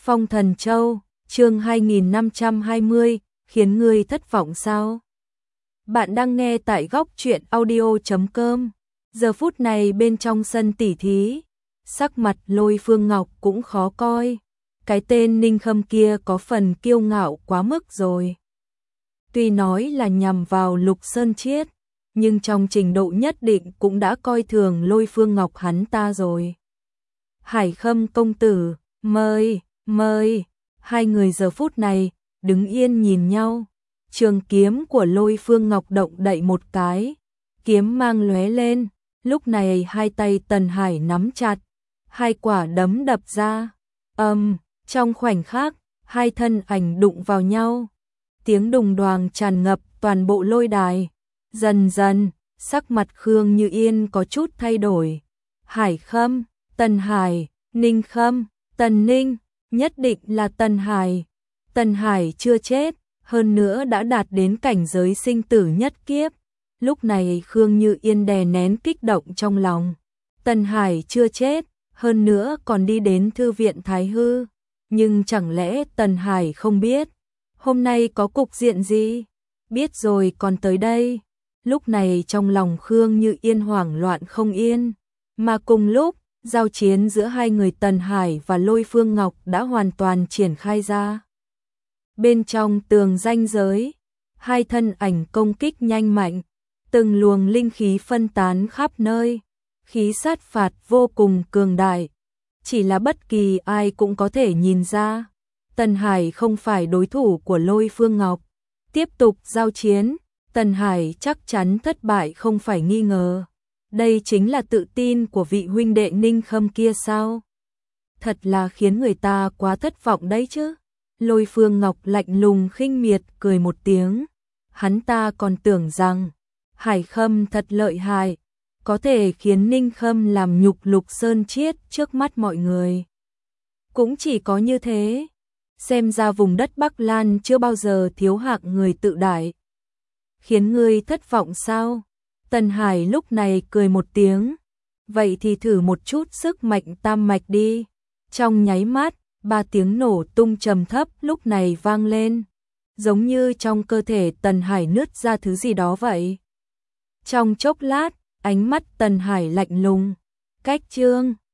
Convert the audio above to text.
Phong Thần Châu, chương 2520, khiến ngươi thất vọng sao? Bạn đang nghe tại góc truyện audio.com. Giờ phút này bên trong sân tỉ thí, sắc mặt Lôi Phương Ngọc cũng khó coi. Cái tên Ninh Khâm kia có phần kiêu ngạo quá mức rồi. Tuy nói là nhằm vào Lục Sơn Chiết, nhưng trong trình độ nhất định cũng đã coi thường Lôi Phương Ngọc hắn ta rồi. Hải Khâm công tử, mời. Hai người giờ phút này đứng yên nhìn nhau. Trường kiếm của Lôi Phương Ngọc động đậy một cái, kiếm mang lóe lên. Lúc này hai tay Tần Hải nắm chặt, hai quả đấm đập ra. Trong khoảnh khắc, hai thân ảnh đụng vào nhau. Tiếng đùng đoàng tràn ngập toàn bộ lôi đài. Dần dần, sắc mặt Khương Như Yên có chút thay đổi. Hải Khâm, Tần Hải, Ninh Khâm, Tần Ninh, nhất định là Tần Hải. Tần Hải chưa chết, hơn nữa đã đạt đến cảnh giới sinh tử nhất kiếp. Lúc này Khương Như Yên đè nén kích động trong lòng. Tần Hải chưa chết, hơn nữa còn đi đến thư viện Thái Hư. Nhưng chẳng lẽ Tần Hải không biết hôm nay có cục diện gì? Biết rồi còn tới đây. Lúc này trong lòng Khương Như Yên hoảng loạn không yên. Mà cùng lúc, giao chiến giữa hai người Tần Hải và Lôi Phương Ngọc đã hoàn toàn triển khai ra. Bên trong tường ranh giới, hai thân ảnh công kích nhanh mạnh, từng luồng linh khí phân tán khắp nơi, khí sát phạt vô cùng cường đại. Chỉ là bất kỳ ai cũng có thể nhìn ra, Tần Hải không phải đối thủ của Lôi Phương Ngọc. Tiếp tục giao chiến, Tần Hải chắc chắn thất bại không phải nghi ngờ. Đây chính là tự tin của vị huynh đệ Ninh Khâm kia sao? Thật là khiến người ta quá thất vọng đấy chứ. Lôi Phương Ngọc lạnh lùng khinh miệt cười một tiếng. Hắn ta còn tưởng rằng Hải Khâm thật lợi hại, có thể khiến Ninh Khâm làm nhục Lục Sơn Chiết trước mắt mọi người. Cũng chỉ có như thế. Xem ra vùng đất Bắc Lan chưa bao giờ thiếu hạng người tự đại. Khiến ngươi thất vọng sao? Tần Hải lúc này cười một tiếng. Vậy thì thử một chút sức mạnh tam mạch đi. Trong nháy mắt, ba tiếng nổ tung trầm thấp lúc này vang lên. Giống như trong cơ thể Tần Hải nứt ra thứ gì đó vậy. Trong chốc lát, ánh mắt Tần Hải lạnh lùng. Cách chương